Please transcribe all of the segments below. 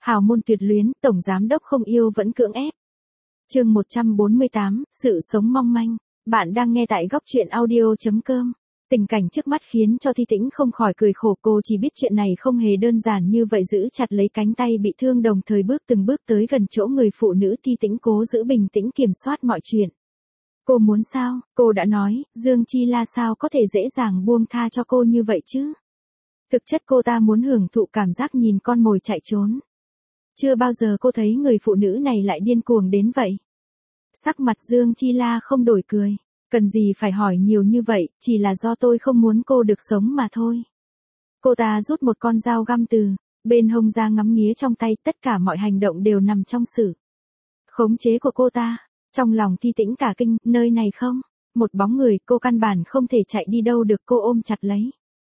Hào môn tuyệt luyến, tổng giám đốc không yêu vẫn cưỡng ép. Chương 148, sự sống mong manh. Bạn đang nghe tại góc truyện audio.com. Tình cảnh trước mắt khiến cho Thi Tĩnh không khỏi cười khổ, cô chỉ biết chuyện này không hề đơn giản như vậy, giữ chặt lấy cánh tay bị thương đồng thời từng bước tới gần chỗ người phụ nữ. Thi Tĩnh cố giữ bình tĩnh kiểm soát mọi chuyện. Cô muốn sao, cô đã nói, Dương Chi La sao có thể dễ dàng buông tha cho cô như vậy chứ? Thực chất cô ta muốn hưởng thụ cảm giác nhìn con mồi chạy trốn. Chưa bao giờ cô thấy người phụ nữ này lại điên cuồng đến vậy. Sắc mặt Dương Chi La không đổi cười. Cần gì phải hỏi nhiều như vậy, chỉ là do tôi không muốn cô được sống mà thôi. Cô ta rút một con dao găm từ bên hông ra, ngắm nghía trong tay, tất cả mọi hành động đều nằm trong sự khống chế của cô ta. Trong lòng Thi Tĩnh cả kinh, nơi này không một bóng người, cô căn bản không thể chạy đi đâu được. Cô ôm chặt lấy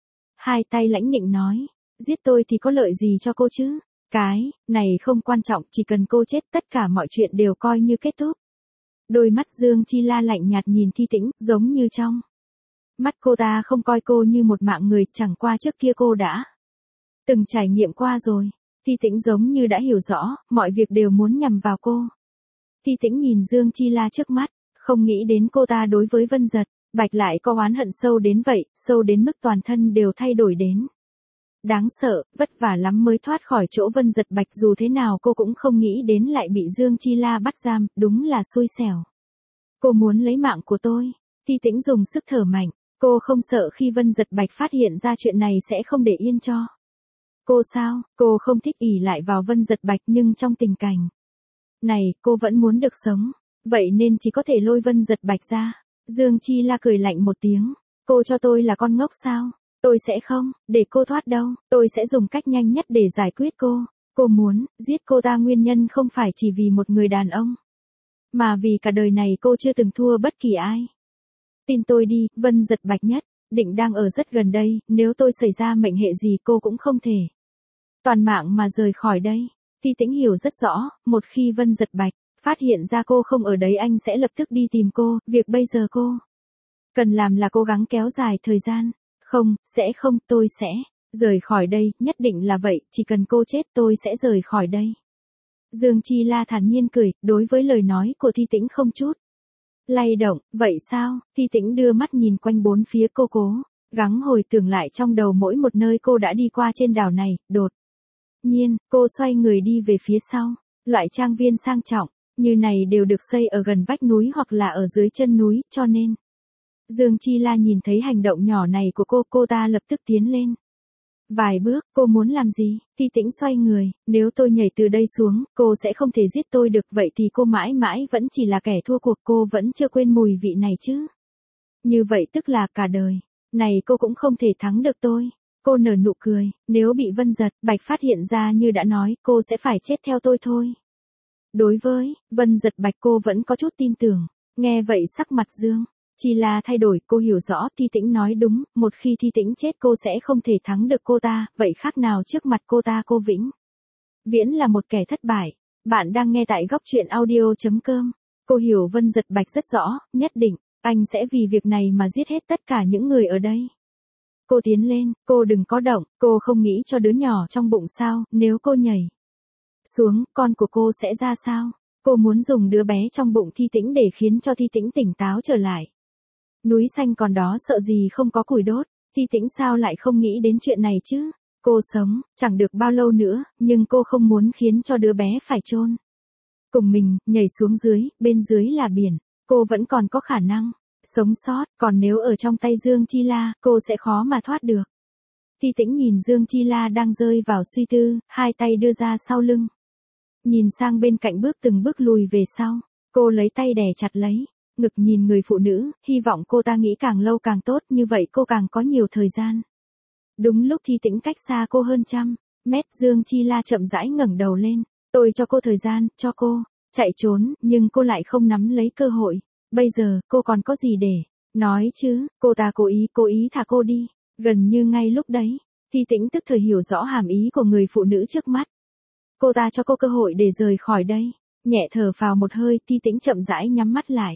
hai tay lãnh nhịn nói, giết tôi thì có lợi gì cho cô chứ? Cái này không quan trọng, chỉ cần cô chết tất cả mọi chuyện đều coi như kết thúc. Đôi mắt Dương Chi La lạnh nhạt nhìn Thi Tĩnh, giống như trong mắt cô ta không coi cô như một mạng người, chẳng qua trước kia cô đã từng trải nghiệm qua rồi. Thi Tĩnh giống như đã hiểu rõ, mọi việc đều muốn nhằm vào cô. Thi Tĩnh nhìn Dương Chi La trước mắt, không nghĩ đến cô ta đối với Vân Giật Bạch lại có oán hận sâu đến vậy, sâu đến mức toàn thân đều thay đổi đến đáng sợ, vất vả lắm mới thoát khỏi chỗ Vân Giật Bạch, dù thế nào cô cũng không nghĩ đến lại bị Dương Chi La bắt giam, đúng là xui xẻo. Cô muốn lấy mạng của tôi. Thi Tĩnh dùng sức thở mạnh, cô không sợ khi Vân Giật Bạch phát hiện ra chuyện này sẽ không để yên cho cô sao? Cô không thích ỷ lại vào Vân Giật Bạch, nhưng trong tình cảnh này, cô vẫn muốn được sống, vậy nên chỉ có thể lôi Vân Giật Bạch ra. Dương Chi La cười lạnh một tiếng, cô cho tôi là con ngốc sao? Tôi sẽ không để cô thoát đâu, tôi sẽ dùng cách nhanh nhất để giải quyết cô. Cô muốn giết cô ta nguyên nhân không phải chỉ vì một người đàn ông, mà vì cả đời này cô chưa từng thua bất kỳ ai. Tin tôi đi, Vân Giật Bạch nhất định đang ở rất gần đây, nếu tôi xảy ra mệnh hệ gì cô cũng không thể toàn mạng mà rời khỏi đây. Thi Tĩnh hiểu rất rõ, một khi Vân Giật Bạch phát hiện ra cô không ở đấy, anh sẽ lập tức đi tìm cô. Việc bây giờ cô cần làm là cố gắng kéo dài thời gian. Không, tôi sẽ rời khỏi đây, nhất định là vậy, chỉ cần cô chết tôi sẽ rời khỏi đây. Dương Chi La thản nhiên cười, đối với lời nói của Thi Tĩnh không chút lay động. Vậy sao? Thi Tĩnh đưa mắt nhìn quanh bốn phía, cô cố gắng hồi tưởng lại trong đầu mỗi một nơi cô đã đi qua trên đảo này. Đột nhiên, cô xoay người đi về phía sau. Loại trang viên sang trọng như này đều được xây ở gần vách núi hoặc là ở dưới chân núi, cho nên Dương Chi La nhìn thấy hành động nhỏ này của cô ta lập tức tiến lên vài bước. Cô muốn làm gì? Thi Tĩnh xoay người, nếu tôi nhảy từ đây xuống, cô sẽ không thể giết tôi được, vậy thì cô mãi mãi vẫn chỉ là kẻ thua cuộc, cô vẫn chưa quên mùi vị này chứ? Như vậy tức là cả đời này cô cũng không thể thắng được tôi. Cô nở nụ cười, nếu bị Vân Giật Bạch phát hiện ra như đã nói, cô sẽ phải chết theo tôi thôi. Đối với Vân Giật Bạch cô vẫn có chút tin tưởng. Nghe vậy sắc mặt Dương Chi La thay đổi, cô hiểu rõ Thi Tĩnh nói đúng, một khi Thi Tĩnh chết cô sẽ không thể thắng được cô ta, vậy khác nào trước mặt cô ta cô vĩnh viễn là một kẻ thất bại. Bạn đang nghe tại góc truyện audio.com. Cô hiểu Vân Giật Bạch rất rõ, nhất định anh sẽ vì việc này mà giết hết tất cả những người ở đây. Cô tiến lên, cô đừng có động, cô không nghĩ cho đứa nhỏ trong bụng sao? Nếu cô nhảy xuống, con của cô sẽ ra sao? Cô muốn dùng đứa bé trong bụng Thi Tĩnh để khiến cho Thi Tĩnh tỉnh táo trở lại. Núi xanh còn đó, sợ gì không có củi đốt. Thi Tĩnh sao lại không nghĩ đến chuyện này chứ? Cô sống chẳng được bao lâu nữa, nhưng cô không muốn khiến cho đứa bé phải chôn cùng mình. Nhảy xuống dưới, bên dưới là biển, cô vẫn còn có khả năng sống sót, còn nếu ở trong tay Dương Chi La, cô sẽ khó mà thoát được. Thi Tĩnh nhìn Dương Chi La đang rơi vào suy tư, hai tay đưa ra sau lưng, nhìn sang bên cạnh, từng bước lùi về sau. Cô lấy tay đè chặt lấy ngực, nhìn người phụ nữ, hy vọng cô ta nghĩ càng lâu càng tốt, như vậy cô càng có nhiều thời gian. Đúng lúc Thi Tĩnh cách xa cô hơn 100 mét, Dương Chi La chậm rãi ngẩng đầu lên. Tôi cho cô thời gian, cho cô chạy trốn, nhưng cô lại không nắm lấy cơ hội. Bây giờ, cô còn có gì để nói chứ? Cô ta cố ý thả cô đi. Gần như ngay lúc đấy, Thi Tĩnh tức thời hiểu rõ hàm ý của người phụ nữ trước mắt. Cô ta cho cô cơ hội để rời khỏi đây. Nhẹ thở phào một hơi, Thi Tĩnh chậm rãi nhắm mắt lại.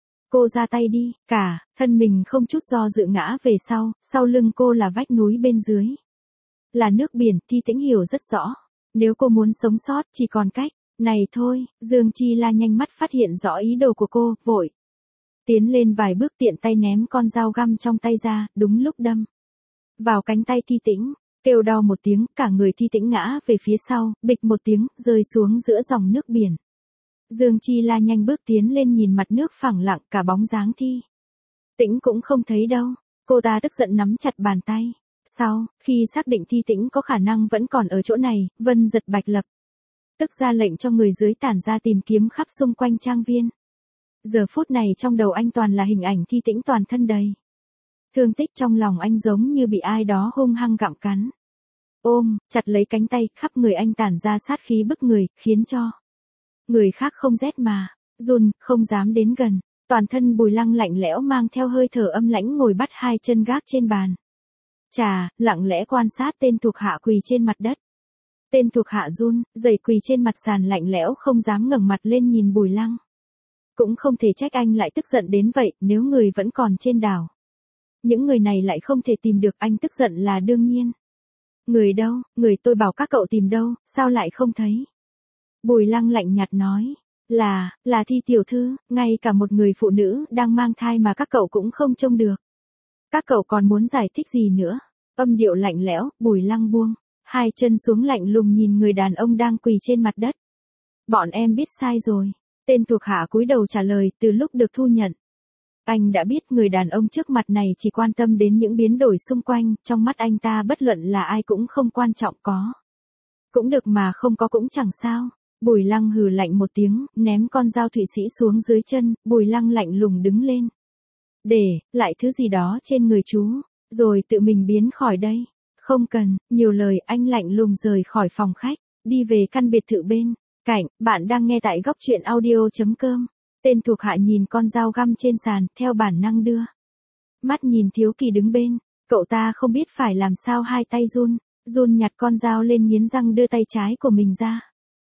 Cô ra tay đi, cả thân mình không chút do dự ngã về sau lưng cô là vách núi, bên dưới là nước biển. Thi Tĩnh hiểu rất rõ, Nếu cô muốn sống sót, chỉ còn cách này thôi. Dương Chi La nhanh mắt phát hiện rõ ý đồ của cô, vội tiến lên vài bước, tiện tay ném con dao găm trong tay ra, đúng lúc đâm vào cánh tay Thi Tĩnh, kêu đau một tiếng, cả người Thi Tĩnh ngã về phía sau, bịch một tiếng, rơi xuống giữa dòng nước biển. Dương Chi La nhanh bước tiến lên, nhìn mặt nước phẳng lặng, cả bóng dáng Thi Tĩnh cũng không thấy đâu. Cô ta tức giận nắm chặt bàn tay. Sau khi xác định Thi Tĩnh có khả năng vẫn còn ở chỗ này, Vân Giật Bạch lập tức ra lệnh cho người dưới tản ra tìm kiếm khắp xung quanh trang viên. Giờ phút này trong đầu anh toàn là hình ảnh Thi Tĩnh toàn thân đầy thương tích, trong lòng anh giống như bị ai đó hung hăng gặm cắn. Ôm chặt lấy cánh tay, khắp người anh tản ra sát khí bức người, khiến cho người khác không rét mà run, không dám đến gần. Toàn thân Bùi Lăng lạnh lẽo mang theo hơi thở âm lãnh, ngồi bắt hai chân gác trên bàn trà, lặng lẽ quan sát tên thuộc hạ quỳ trên mặt đất. Tên thuộc hạ run rẩy quỳ trên mặt sàn lạnh lẽo, không dám ngẩng mặt lên nhìn Bùi Lăng. Cũng không thể trách anh lại tức giận đến vậy, nếu người vẫn còn trên đảo, những người này lại không thể tìm được, anh tức giận là đương nhiên. Người đâu, người tôi bảo các cậu tìm đâu, sao lại không thấy? Bùi Lăng lạnh nhạt nói, là Thi tiểu thư, ngay cả một người phụ nữ đang mang thai mà các cậu cũng không trông được. Các cậu còn muốn giải thích gì nữa? Âm điệu lạnh lẽo, Bùi Lăng buông hai chân xuống, lạnh lùng nhìn người đàn ông đang quỳ trên mặt đất. Bọn em biết sai rồi. Tên thuộc hạ cúi đầu trả lời, từ lúc được thu nhận. Anh đã biết người đàn ông trước mặt này chỉ quan tâm đến những biến đổi xung quanh, trong mắt anh ta bất luận là ai cũng không quan trọng, có cũng được mà không có cũng chẳng sao. Bùi Lăng hừ lạnh một tiếng, ném con dao Thụy Sĩ xuống dưới chân, Bùi Lăng lạnh lùng đứng lên. Để lại thứ gì đó trên người chú, rồi tự mình biến khỏi đây. Không cần nhiều lời, anh lạnh lùng rời khỏi phòng khách, đi về căn biệt thự bên cạnh. Bạn đang nghe tại góc truyện audio.com. Tên thuộc hạ nhìn con dao găm trên sàn, theo bản năng đưa mắt nhìn Thiếu Kỳ đứng bên. Cậu ta không biết phải làm sao, hai tay run nhặt con dao lên, nghiến răng đưa tay trái của mình ra.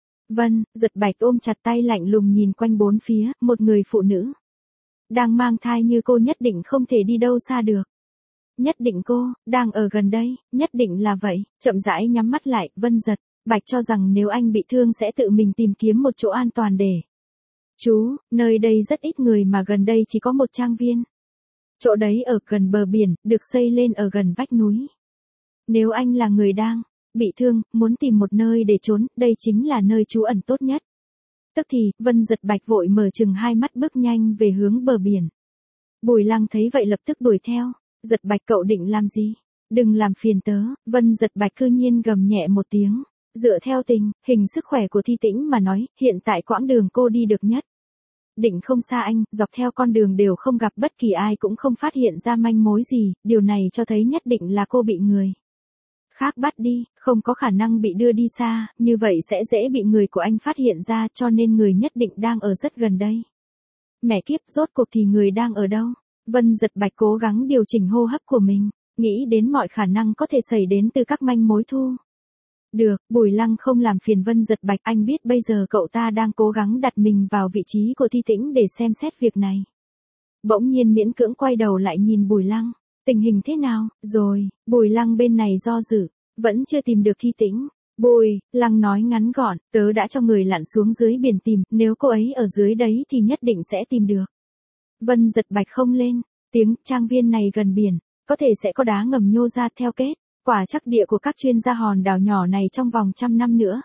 Vân Giật Bạch ôm chặt tay, lạnh lùng nhìn quanh bốn phía, một người phụ nữ đang mang thai như cô nhất định không thể đi đâu xa được. Nhất định cô đang ở gần đây, nhất định là vậy. Chậm rãi nhắm mắt lại, Vân Giật Bạch cho rằng nếu anh bị thương sẽ tự mình tìm kiếm một chỗ an toàn để chú, nơi đây rất ít người mà gần đây chỉ có một trang viên. Chỗ đấy ở gần bờ biển, được xây lên ở gần vách núi. Nếu anh là người đang bị thương, muốn tìm một nơi để trốn, đây chính là nơi trú ẩn tốt nhất. Tức thì, Vân Giật Bạch vội mở chừng hai mắt, bước nhanh về hướng bờ biển. Bùi Lăng thấy vậy lập tức đuổi theo. Giật Bạch, cậu định làm gì? Đừng làm phiền tớ. Vân Giật Bạch cư nhiên gầm nhẹ một tiếng. Dựa theo tình hình sức khỏe của Thi Tĩnh mà nói, hiện tại quãng đường cô đi được nhất định không xa anh, dọc theo con đường đều không gặp bất kỳ ai, cũng không phát hiện ra manh mối gì, điều này cho thấy nhất định là cô bị người khác bắt đi, không có khả năng bị đưa đi xa, như vậy sẽ dễ bị người của anh phát hiện ra, cho nên người nhất định đang ở rất gần đây. Mẹ kiếp, rốt cuộc thì người đang ở đâu? Vân Giật Bạch cố gắng điều chỉnh hô hấp của mình, nghĩ đến mọi khả năng có thể xảy đến từ các manh mối thu được. Bùi Lăng không làm phiền Vân Giật Bạch, anh biết bây giờ cậu ta đang cố gắng đặt mình vào vị trí của Thi Tĩnh để xem xét việc này. Bỗng nhiên miễn cưỡng quay đầu lại nhìn Bùi Lăng, tình hình thế nào rồi? Bùi Lăng bên này do dự, vẫn chưa tìm được Thi Tĩnh. Bùi Lăng nói ngắn gọn, tớ đã cho người lặn xuống dưới biển tìm, nếu cô ấy ở dưới đấy thì nhất định sẽ tìm được. Vân Giật Bạch không lên tiếng, trang viên này gần biển, có thể sẽ có đá ngầm nhô ra theo kết quả trắc địa của các chuyên gia hòn đảo nhỏ này trong vòng 100 năm nữa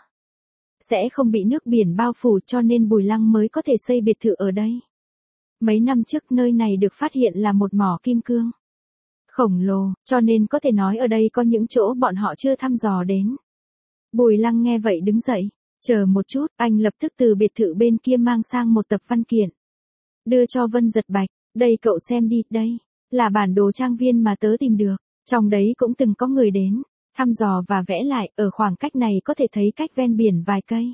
sẽ không bị nước biển bao phủ, cho nên Bùi Lăng mới có thể xây biệt thự ở đây. Mấy năm trước nơi này được phát hiện là một mỏ kim cương khổng lồ, cho nên có thể nói ở đây có những chỗ bọn họ chưa thăm dò đến. Bùi Lăng nghe vậy đứng dậy, chờ một chút, anh lập tức từ biệt thự bên kia mang sang một tập văn kiện, đưa cho Vân Giật Bạch. Đây cậu xem đi, đây là bản đồ trang viên mà tớ tìm được, trong đấy cũng từng có người đến thăm dò và vẽ lại, ở khoảng cách này có thể thấy cách ven biển vài cây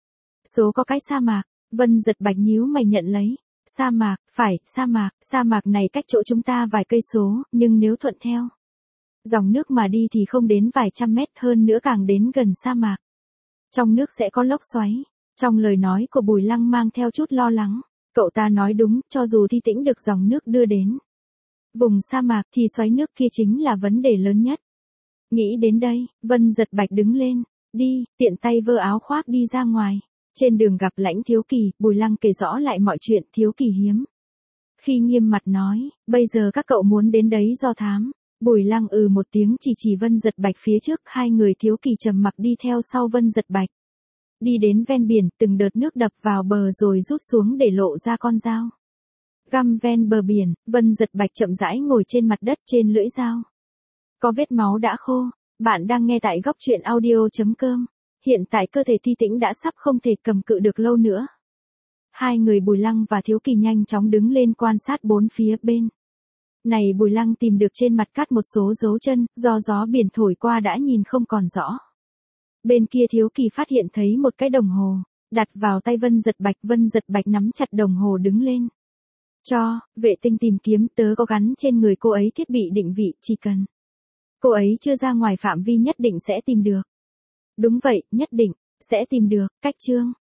số có cái sa mạc. Vân Giật Bạch nhíu mày nhận lấy. Sa mạc, phải, sa mạc này cách chỗ chúng ta vài cây số, nhưng nếu thuận theo dòng nước mà đi thì không đến vài trăm mét, hơn nữa càng đến gần sa mạc, trong nước sẽ có lốc xoáy. Trong lời nói của Bùi Lăng mang theo chút lo lắng. Cậu ta nói đúng, cho dù Thi Tĩnh được dòng nước đưa đến vùng sa mạc thì xoáy nước kia chính là vấn đề lớn nhất. Nghĩ đến đây, Vân Giật Bạch đứng lên, Đi, tiện tay vơ áo khoác đi ra ngoài. Trên đường gặp Lãnh Thiếu Kỳ, Bùi Lăng kể rõ lại mọi chuyện. Thiếu Kỳ hiếm khi nghiêm mặt nói, bây giờ các cậu muốn đến đấy do thám. Bùi Lăng một tiếng chỉ Vân Dật Bạch phía trước, hai người Thiếu Kỳ trầm mặc đi theo sau Vân Dật Bạch. Đi đến ven biển, từng đợt nước đập vào bờ rồi rút xuống để lộ ra con dao. Găm ven bờ biển, Vân Dật Bạch chậm rãi ngồi trên mặt đất trên lưỡi dao. Có vết máu đã khô. Bạn đang nghe tại góc truyện audio.com. Hiện tại cơ thể Thi Tĩnh đã sắp không thể cầm cự được lâu nữa. Hai người Bùi Lăng và Thiếu Kỳ nhanh chóng đứng lên quan sát bốn phía bên. Này Bùi Lăng tìm được trên mặt cát một số dấu chân, do gió biển thổi qua đã nhìn không còn rõ. Bên kia Thiếu Kỳ phát hiện thấy một cái đồng hồ, đặt vào tay Vân Dật Bạch nắm chặt đồng hồ đứng lên. Vệ tinh tìm kiếm, tớ có gắn trên người cô ấy thiết bị định vị, chỉ cần cô ấy chưa ra ngoài phạm vi nhất định sẽ tìm được. Đúng vậy, nhất định sẽ tìm được. Cách chương